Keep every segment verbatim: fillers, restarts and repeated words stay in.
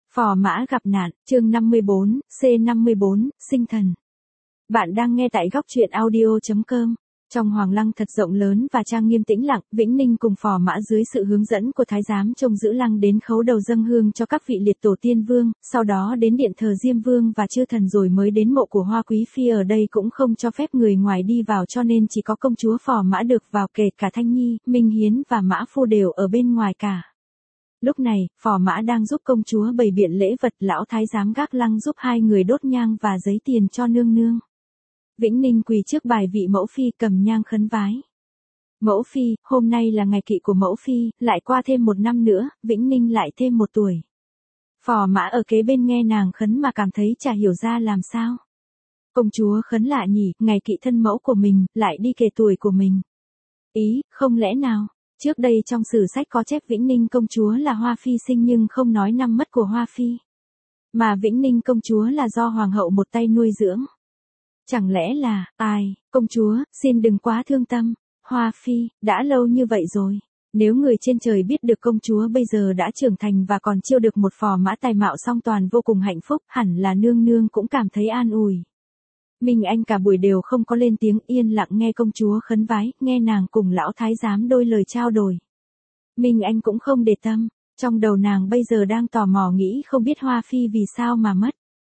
Phò Mã gặp nạn, chương năm mươi bốn, C năm mươi bốn, sinh thần. Bạn đang nghe tại góc truyện audio chấm com. Trong hoàng lăng thật rộng lớn và trang nghiêm tĩnh lặng, Vĩnh Ninh cùng Phò Mã dưới sự hướng dẫn của thái giám trông giữ lăng đến khấu đầu dâng hương cho các vị liệt tổ tiên vương, sau đó đến điện thờ Diêm Vương và chư thần rồi mới đến mộ của Hoa Quý Phi. Ở đây cũng không cho phép người ngoài đi vào cho nên chỉ có công chúa Phò Mã được vào, kể cả Thanh Nhi, Minh Hiến và Mã Phu đều ở bên ngoài cả. Lúc này, Phò Mã đang giúp công chúa bày biện lễ vật, lão thái giám gác lăng giúp hai người đốt nhang và giấy tiền cho nương nương. Vĩnh Ninh quỳ trước bài vị mẫu phi cầm nhang khấn vái. Mẫu phi, hôm nay là ngày kỵ của mẫu phi, lại qua thêm một năm nữa, Vĩnh Ninh lại thêm một tuổi. Phò Mã ở kế bên nghe nàng khấn mà cảm thấy chả hiểu ra làm sao. Công chúa khấn lạ nhỉ, ngày kỵ thân mẫu của mình, lại đi kể tuổi của mình. Ý, không lẽ nào? Trước đây trong sử sách có chép Vĩnh Ninh công chúa là Hoa Phi sinh nhưng không nói năm mất của Hoa Phi. Mà Vĩnh Ninh công chúa là do hoàng hậu một tay nuôi dưỡng. Chẳng lẽ là, ai, công chúa, xin đừng quá thương tâm, Hoa Phi, đã lâu như vậy rồi. Nếu người trên trời biết được công chúa bây giờ đã trưởng thành và còn chiêu được một Phò Mã tài mạo song toàn vô cùng hạnh phúc, hẳn là nương nương cũng cảm thấy an ủi. Minh Anh cả buổi đều không có lên tiếng, yên lặng nghe công chúa khấn vái, nghe nàng cùng lão thái giám đôi lời trao đổi. Minh Anh cũng không để tâm, trong đầu nàng bây giờ đang tò mò nghĩ không biết Hoa Phi vì sao mà mất.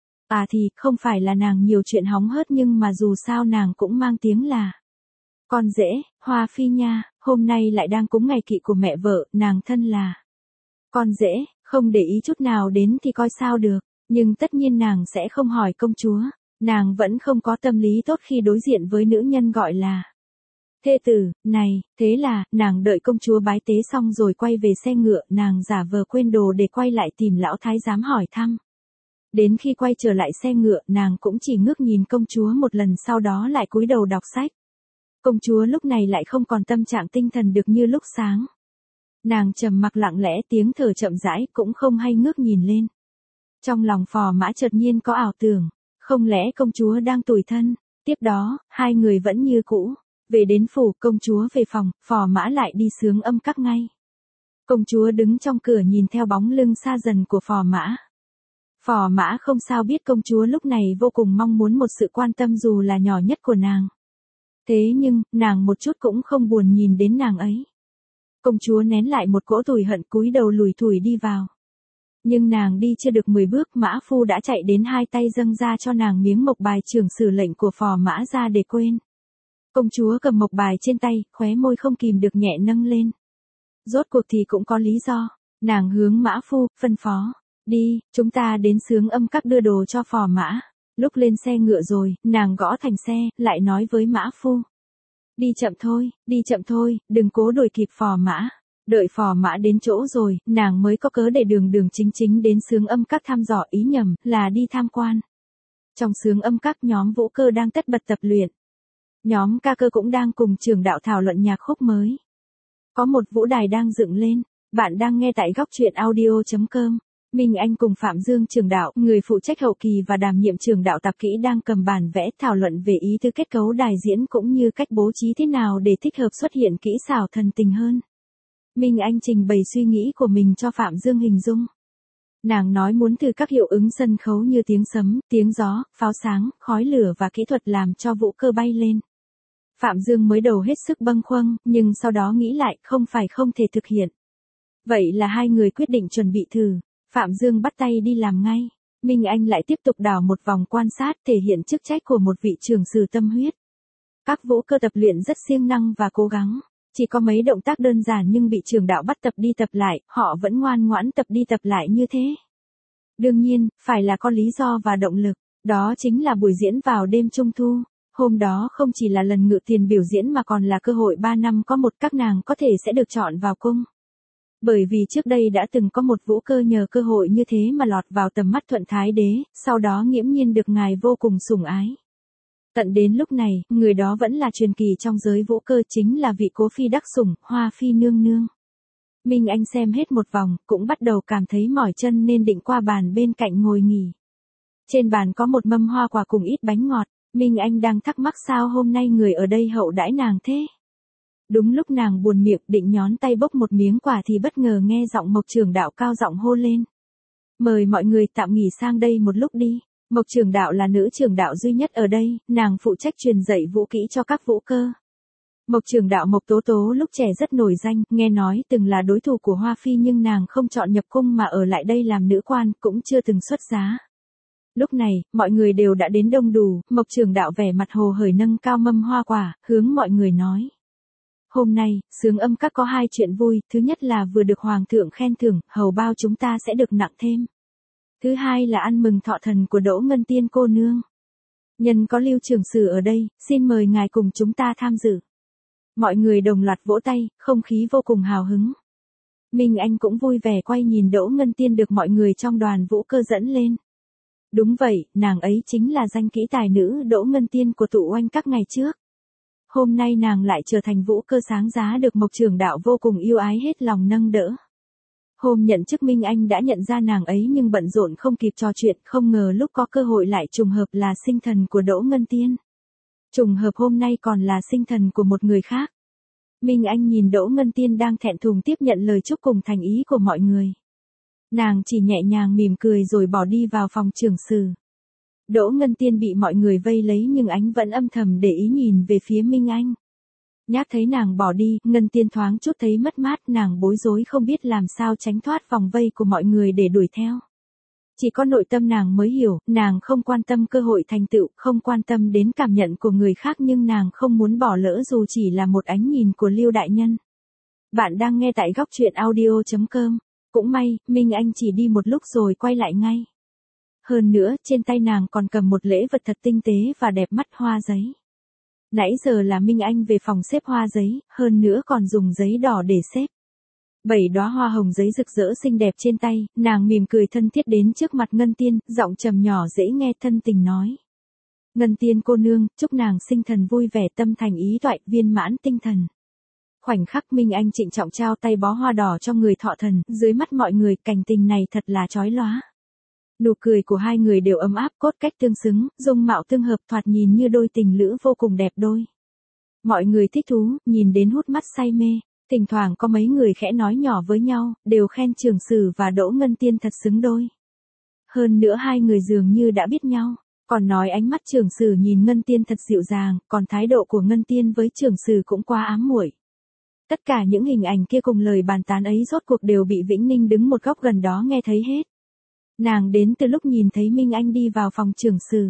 À thì, không phải là nàng nhiều chuyện hóng hớt nhưng mà dù sao nàng cũng mang tiếng là con rể, Hoa Phi nha, hôm nay lại đang cúng ngày kỵ của mẹ vợ, nàng thân là con rể, không để ý chút nào đến thì coi sao được, nhưng tất nhiên nàng sẽ không hỏi công chúa. Nàng vẫn không có tâm lý tốt khi đối diện với nữ nhân gọi là thê tử, này, thế là, nàng đợi công chúa bái tế xong rồi quay về xe ngựa, nàng giả vờ quên đồ để quay lại tìm lão thái giám hỏi thăm. Đến khi quay trở lại xe ngựa, nàng cũng chỉ ngước nhìn công chúa một lần sau đó lại cúi đầu đọc sách. Công chúa lúc này lại không còn tâm trạng tinh thần được như lúc sáng. Nàng trầm mặc lặng lẽ, tiếng thở chậm rãi, cũng không hay ngước nhìn lên. Trong lòng Phò Mã chợt nhiên có ảo tưởng. Không lẽ công chúa đang tủi thân? Tiếp đó, hai người vẫn như cũ. Về đến phủ, công chúa về phòng, Phò Mã lại đi xướng âm các ngay. Công chúa đứng trong cửa nhìn theo bóng lưng xa dần của Phò Mã. Phò Mã không sao biết công chúa lúc này vô cùng mong muốn một sự quan tâm dù là nhỏ nhất của nàng. Thế nhưng, nàng một chút cũng không buồn nhìn đến nàng ấy. Công chúa nén lại một cỗ tủi hận cúi đầu lủi thủi đi vào. Nhưng nàng đi chưa được mười bước, Mã Phu đã chạy đến hai tay dâng ra cho nàng miếng mộc bài trưởng sử lệnh của Phò Mã ra để quên. Công chúa cầm mộc bài trên tay, khóe môi không kìm được nhẹ nâng lên. Rốt cuộc thì cũng có lý do, nàng hướng Mã Phu, phân phó. Đi, chúng ta đến xướng âm các đưa đồ cho Phò Mã. Lúc lên xe ngựa rồi, nàng gõ thành xe, lại nói với Mã Phu. Đi chậm thôi, đi chậm thôi, đừng cố đuổi kịp Phò Mã. Đợi Phò Mã đến chỗ rồi, nàng mới có cớ để đường đường chính chính đến xướng âm các thăm dò, ý nhầm, là đi tham quan. Trong xướng âm các, nhóm Vũ Cơ đang tất bật tập luyện. Nhóm Ca Cơ cũng đang cùng trưởng đạo thảo luận nhạc khúc mới. Có một vũ đài đang dựng lên, bạn đang nghe tại góc truyện audio chấm com. Minh Anh cùng Phạm Dương trưởng đạo, người phụ trách hậu kỳ và đảm nhiệm trưởng đạo tạp kỹ đang cầm bản vẽ thảo luận về ý tứ kết cấu đài diễn cũng như cách bố trí thế nào để thích hợp xuất hiện kỹ xảo thần tình hơn. Minh Anh trình bày suy nghĩ của mình cho Phạm Dương hình dung. Nàng nói muốn từ các hiệu ứng sân khấu như tiếng sấm, tiếng gió, pháo sáng, khói lửa và kỹ thuật làm cho Vũ Cơ bay lên. Phạm Dương mới đầu hết sức bâng khuâng, nhưng sau đó nghĩ lại không phải không thể thực hiện. Vậy là hai người quyết định chuẩn bị thử. Phạm Dương bắt tay đi làm ngay. Minh Anh lại tiếp tục đảo một vòng quan sát thể hiện chức trách của một vị trưởng sử tâm huyết. Các Vũ Cơ tập luyện rất siêng năng và cố gắng. Chỉ có mấy động tác đơn giản nhưng bị trưởng đạo bắt tập đi tập lại, họ vẫn ngoan ngoãn tập đi tập lại như thế. Đương nhiên, phải là có lý do và động lực, đó chính là buổi diễn vào đêm Trung Thu. Hôm đó không chỉ là lần ngự tiền biểu diễn mà còn là cơ hội ba năm có một các nàng có thể sẽ được chọn vào cung. Bởi vì trước đây đã từng có một Vũ Cơ nhờ cơ hội như thế mà lọt vào tầm mắt Thuận Thái Đế, sau đó nghiễm nhiên được ngài vô cùng sủng ái. Tận đến lúc này, người đó vẫn là truyền kỳ trong giới Vũ Cơ, chính là vị cố phi đắc sủng, Hoa Phi nương nương. Minh Anh xem hết một vòng, cũng bắt đầu cảm thấy mỏi chân nên định qua bàn bên cạnh ngồi nghỉ. Trên bàn có một mâm hoa quả cùng ít bánh ngọt, Minh Anh đang thắc mắc sao hôm nay người ở đây hậu đãi nàng thế. Đúng lúc nàng buồn miệng định nhón tay bốc một miếng quả thì bất ngờ nghe giọng Mộc trưởng đạo cao giọng hô lên. Mời mọi người tạm nghỉ sang đây một lúc đi. Mộc Trường Đạo là nữ trường đạo duy nhất ở đây, nàng phụ trách truyền dạy vũ kỹ cho các vũ cơ. Mộc Trường Đạo Mộc Tố Tố lúc trẻ rất nổi danh, nghe nói từng là đối thủ của Hoa Phi nhưng nàng không chọn nhập cung mà ở lại đây làm nữ quan, cũng chưa từng xuất giá. Lúc này, mọi người đều đã đến đông đủ, Mộc Trường Đạo vẻ mặt hồ hởi nâng cao mâm hoa quả, hướng mọi người nói. Hôm nay, Sướng Âm Các có hai chuyện vui, thứ nhất là vừa được Hoàng thượng khen thưởng, hầu bao chúng ta sẽ được nặng thêm. Thứ hai là ăn mừng thọ thần của Đỗ Ngân Tiên cô nương. Nhân có Lưu Trường Sử ở đây, xin mời ngài cùng chúng ta tham dự. Mọi người đồng loạt vỗ tay, không khí vô cùng hào hứng. Minh Anh cũng vui vẻ quay nhìn Đỗ Ngân Tiên được mọi người trong đoàn vũ cơ dẫn lên. Đúng vậy, nàng ấy chính là danh kỹ tài nữ Đỗ Ngân Tiên của tụ oanh các ngày trước. Hôm nay nàng lại trở thành vũ cơ sáng giá được Mộc Trường Đạo vô cùng yêu ái hết lòng nâng đỡ. Hôm nhận chức Minh Anh đã nhận ra nàng ấy nhưng bận rộn không kịp trò chuyện, không ngờ lúc có cơ hội lại trùng hợp là sinh thần của Đỗ Ngân Tiên. Trùng hợp hôm nay còn là sinh thần của một người khác. Minh Anh nhìn Đỗ Ngân Tiên đang thẹn thùng tiếp nhận lời chúc cùng thành ý của mọi người. Nàng chỉ nhẹ nhàng mỉm cười rồi bỏ đi vào phòng trưởng sử. Đỗ Ngân Tiên bị mọi người vây lấy nhưng ánh vẫn âm thầm để ý nhìn về phía Minh Anh. Nhác thấy nàng bỏ đi, Ngân Tiên thoáng chút thấy mất mát, nàng bối rối không biết làm sao tránh thoát vòng vây của mọi người để đuổi theo. Chỉ có nội tâm nàng mới hiểu, nàng không quan tâm cơ hội thành tựu, không quan tâm đến cảm nhận của người khác nhưng nàng không muốn bỏ lỡ dù chỉ là một ánh nhìn của Lưu đại nhân. Bạn đang nghe tại góc truyện audio chấm com. Cũng may, Minh Anh chỉ đi một lúc rồi quay lại ngay. Hơn nữa, trên tay nàng còn cầm một lễ vật thật tinh tế và đẹp mắt hoa giấy. Nãy giờ là Minh Anh về phòng xếp hoa giấy, hơn nữa còn dùng giấy đỏ để xếp. Bảy đóa hoa hồng giấy rực rỡ xinh đẹp trên tay, nàng mỉm cười thân thiết đến trước mặt Ngân Tiên, giọng trầm nhỏ dễ nghe thân tình nói. Ngân Tiên cô nương, chúc nàng sinh thần vui vẻ tâm thành ý toại, viên mãn tinh thần. Khoảnh khắc Minh Anh trịnh trọng trao tay bó hoa đỏ cho người thọ thần, dưới mắt mọi người cảnh tình này thật là chói lóa. Nụ cười của hai người đều ấm áp cốt cách tương xứng, dung mạo tương hợp thoạt nhìn như đôi tình lữ vô cùng đẹp đôi. Mọi người thích thú, nhìn đến hút mắt say mê, thỉnh thoảng có mấy người khẽ nói nhỏ với nhau, đều khen Trường Sử và Đỗ Ngân Tiên thật xứng đôi. Hơn nữa hai người dường như đã biết nhau, còn nói ánh mắt Trường Sử nhìn Ngân Tiên thật dịu dàng, còn thái độ của Ngân Tiên với Trường Sử cũng quá ám muội. Tất cả những hình ảnh kia cùng lời bàn tán ấy rốt cuộc đều bị Vĩnh Ninh đứng một góc gần đó nghe thấy hết. Nàng đến từ lúc nhìn thấy Minh Anh đi vào phòng Trường Sử.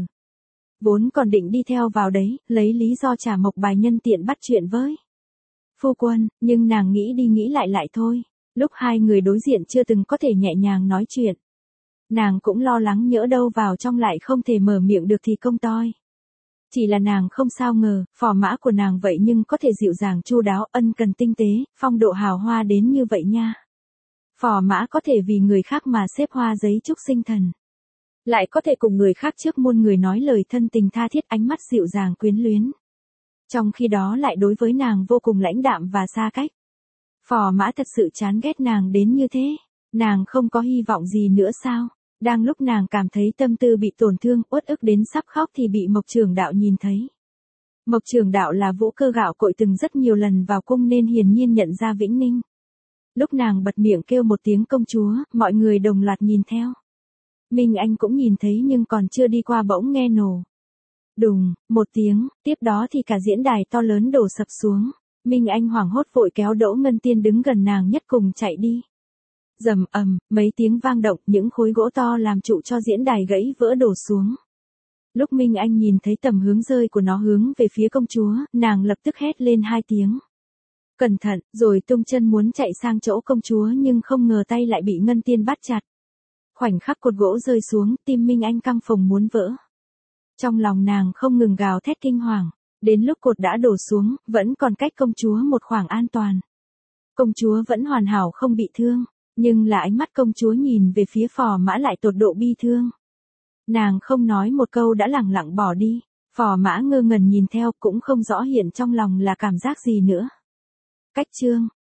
Vốn còn định đi theo vào đấy, lấy lý do trả mộc bài nhân tiện bắt chuyện với phu quân, nhưng nàng nghĩ đi nghĩ lại lại thôi. Lúc hai người đối diện chưa từng có thể nhẹ nhàng nói chuyện. Nàng cũng lo lắng nhỡ đâu vào trong lại không thể mở miệng được thì công toi. Chỉ là nàng không sao ngờ, phò mã của nàng vậy nhưng có thể dịu dàng chu đáo, ân cần tinh tế, phong độ hào hoa đến như vậy nha. Phò mã có thể vì người khác mà xếp hoa giấy chúc sinh thần. Lại có thể cùng người khác trước muôn người nói lời thân tình tha thiết, ánh mắt dịu dàng quyến luyến. Trong khi đó lại đối với nàng vô cùng lãnh đạm và xa cách. Phò mã thật sự chán ghét nàng đến như thế. Nàng không có hy vọng gì nữa sao? Đang lúc nàng cảm thấy tâm tư bị tổn thương, uất ức đến sắp khóc thì bị Mộc Trường Đạo nhìn thấy. Mộc Trường Đạo là vũ cơ gạo cội từng rất nhiều lần vào cung nên hiển nhiên nhận ra Vĩnh Ninh. Lúc nàng bật miệng kêu một tiếng công chúa, mọi người đồng loạt nhìn theo. Minh Anh cũng nhìn thấy nhưng còn chưa đi qua bỗng nghe nổ. Đùng, một tiếng, tiếp đó thì cả diễn đài to lớn đổ sập xuống. Minh Anh hoảng hốt vội kéo Đỗ Ngân Tiên đứng gần nàng nhất cùng chạy đi. Rầm ầm, mấy tiếng vang động, những khối gỗ to làm trụ cho diễn đài gãy vỡ đổ xuống. Lúc Minh Anh nhìn thấy tầm hướng rơi của nó hướng về phía công chúa, nàng lập tức hét lên hai tiếng. Cẩn thận, rồi tung chân muốn chạy sang chỗ công chúa nhưng không ngờ tay lại bị Ngân Tiên bắt chặt. Khoảnh khắc cột gỗ rơi xuống, tim Minh Anh căng phồng muốn vỡ. Trong lòng nàng không ngừng gào thét kinh hoàng, đến lúc cột đã đổ xuống, vẫn còn cách công chúa một khoảng an toàn. Công chúa vẫn hoàn hảo không bị thương, nhưng là ánh mắt công chúa nhìn về phía phò mã lại tột độ bi thương. Nàng không nói một câu đã lẳng lặng bỏ đi, phò mã ngơ ngẩn nhìn theo cũng không rõ hiện trong lòng là cảm giác gì nữa. Cách chương